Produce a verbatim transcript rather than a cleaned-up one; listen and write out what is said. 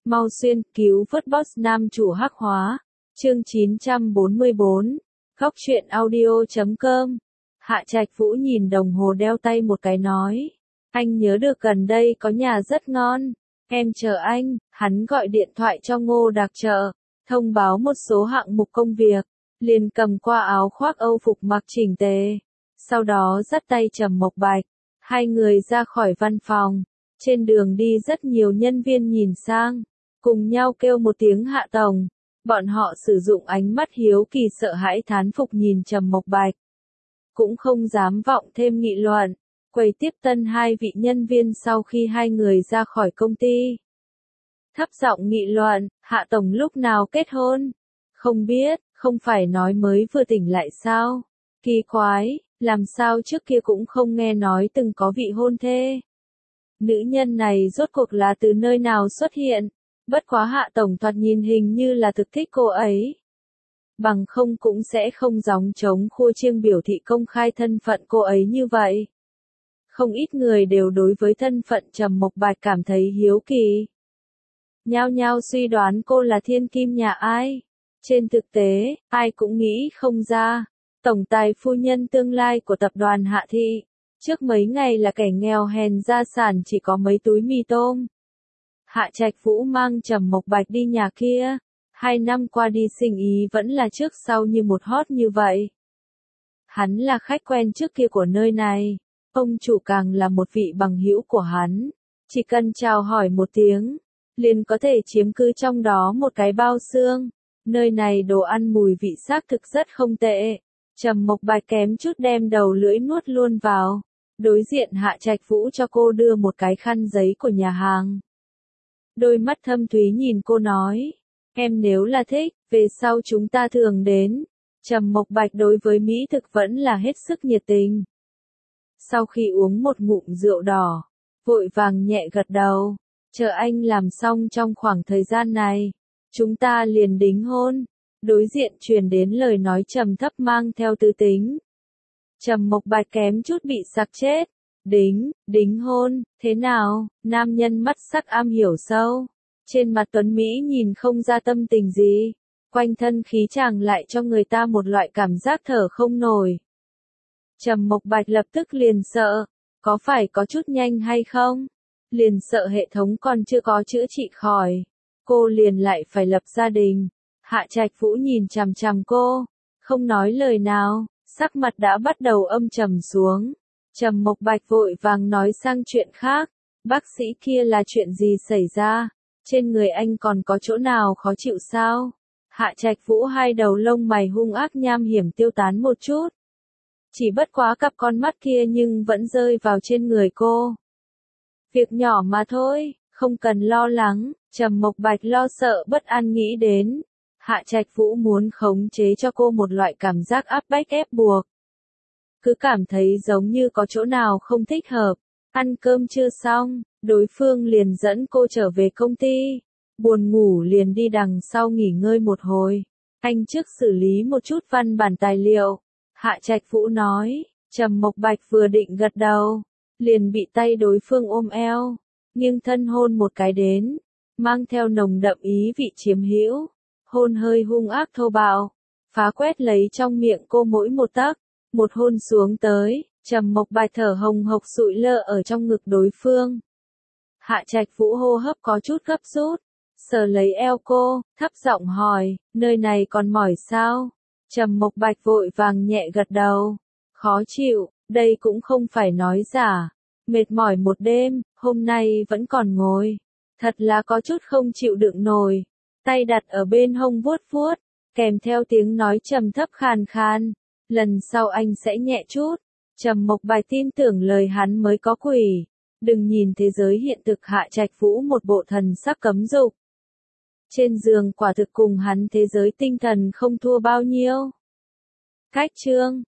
Mau xuyên, cứu vớt boss nam chủ hắc hóa. Chương chín trăm bốn mươi bốn. Góc truyện audio chấm com. Hạ Trạch Vũ nhìn đồng hồ đeo tay một cái nói. Anh nhớ được gần đây có nhà rất ngon. Em chờ anh. Hắn gọi điện thoại cho Ngô Đạc Trợ, thông báo một số hạng mục công việc. Liền cầm qua áo khoác Âu phục mặc chỉnh tề. Sau đó dắt tay Trầm Mộc Bạch. Hai người ra khỏi văn phòng. Trên đường đi rất nhiều nhân viên nhìn sang, cùng nhau kêu một tiếng Hạ Tổng. Bọn họ sử dụng ánh mắt hiếu kỳ sợ hãi thán phục nhìn Trầm Mộc Bạch. Cũng không dám vọng thêm nghị luận. Quầy tiếp tân hai vị nhân viên sau khi hai người ra khỏi công ty. Thấp giọng nghị luận, Hạ Tổng lúc nào kết hôn? Không biết, không phải nói mới vừa tỉnh lại sao? Kỳ quái, làm sao trước kia cũng không nghe nói từng có vị hôn thê. Nữ nhân này rốt cuộc là từ nơi nào xuất hiện? Bất quá Hạ Tổng thoạt nhìn hình như là thực thích cô ấy. Bằng không cũng sẽ không gióng trống khua chiêng biểu thị công khai thân phận cô ấy như vậy. Không ít người đều đối với thân phận Trầm Mộc Bạch cảm thấy hiếu kỳ. Nhao nhao suy đoán cô là thiên kim nhà ai. Trên thực tế, ai cũng nghĩ không ra. Tổng tài phu nhân tương lai của tập đoàn Hạ Thị. Trước mấy ngày là kẻ nghèo hèn gia sản chỉ có mấy túi mì tôm. Hạ Trạch Vũ mang Trầm Mộc Bạch đi nhà kia. Hai năm qua đi sinh ý vẫn là trước sau như một hót như vậy. Hắn là khách quen trước kia của nơi này. Ông chủ càng là một vị bằng hữu của hắn. Chỉ cần chào hỏi một tiếng, liền có thể chiếm cứ trong đó một cái bao xương. Nơi này đồ ăn mùi vị xác thực rất không tệ. Trầm Mộc Bạch kém chút đem đầu lưỡi nuốt luôn vào. Đối diện Hạ Trạch Vũ cho cô đưa một cái khăn giấy của nhà hàng. Đôi mắt thâm thúy nhìn cô nói. Em nếu là thích, về sau chúng ta thường đến. Trầm Mộc Bạch đối với mỹ thực vẫn là hết sức nhiệt tình. Sau khi uống một ngụm rượu đỏ, vội vàng nhẹ gật đầu. Chờ anh làm xong trong khoảng thời gian này, chúng ta liền đính hôn. Đối diện truyền đến lời nói trầm thấp mang theo tư tính. Trầm Mộc Bạch kém chút bị sặc chết. Đính, đính hôn, thế nào? Nam nhân mắt sắc am hiểu sâu. Trên mặt tuấn Mỹ nhìn không ra tâm tình gì. Quanh thân khí chàng lại cho người ta một loại cảm giác thở không nổi. Trầm Mộc Bạch lập tức liền sợ. Có phải có chút nhanh hay không? Liền sợ hệ thống còn chưa có chữa trị khỏi. Cô liền lại phải lập gia đình. Hạ Trạch Vũ nhìn chằm chằm cô. Không nói lời nào. Sắc mặt đã bắt đầu âm trầm xuống. Trầm Mộc Bạch vội vàng nói sang chuyện khác. Bác sĩ kia là chuyện gì xảy ra? Trên người anh còn có chỗ nào khó chịu sao? Hạ Trạch Vũ hai đầu lông mày hung ác nham hiểm tiêu tán một chút. Chỉ bất quá cặp con mắt kia nhưng vẫn rơi vào trên người cô. Việc nhỏ mà thôi, không cần lo lắng. Trầm Mộc Bạch lo sợ bất an nghĩ đến. Hạ Trạch Vũ muốn khống chế cho cô một loại cảm giác áp bách ép buộc. Cứ cảm thấy giống như có chỗ nào không thích hợp. Ăn cơm chưa xong, đối phương liền dẫn cô trở về công ty. Buồn ngủ liền đi đằng sau nghỉ ngơi một hồi. Anh trước xử lý một chút văn bản tài liệu. Hạ Trạch Vũ nói. Trầm Mộc Bạch vừa định gật đầu, liền bị tay đối phương ôm eo, nghiêng thân hôn một cái đến, mang theo nồng đậm ý vị chiếm hữu. Hôn hơi hung ác thô bạo, phá quét lấy trong miệng cô mỗi một tấc. Một hôn xuống tới, Trầm Mộc Bạch thở hồng hộc sụi lơ ở trong ngực đối phương. Hạ Trạch Vũ hô hấp có chút gấp rút, sờ lấy eo cô, thấp giọng hỏi, nơi này còn mỏi sao? Trầm Mộc Bạch vội vàng nhẹ gật đầu. Khó chịu, đây cũng không phải nói giả. Mệt mỏi một đêm, hôm nay vẫn còn ngồi. Thật là có chút không chịu đựng nổi. Tay đặt ở bên hông vuốt vuốt, kèm theo tiếng nói trầm thấp khàn khàn. Lần sau anh sẽ nhẹ chút. Trầm Mộc Bạch tin tưởng lời hắn mới có quỷ. Đừng nhìn thế giới hiện thực Hạ Trạch Vũ một bộ thần sắc cấm dục. Trên giường quả thực cùng hắn thế giới tinh thần không thua bao nhiêu. Cách chương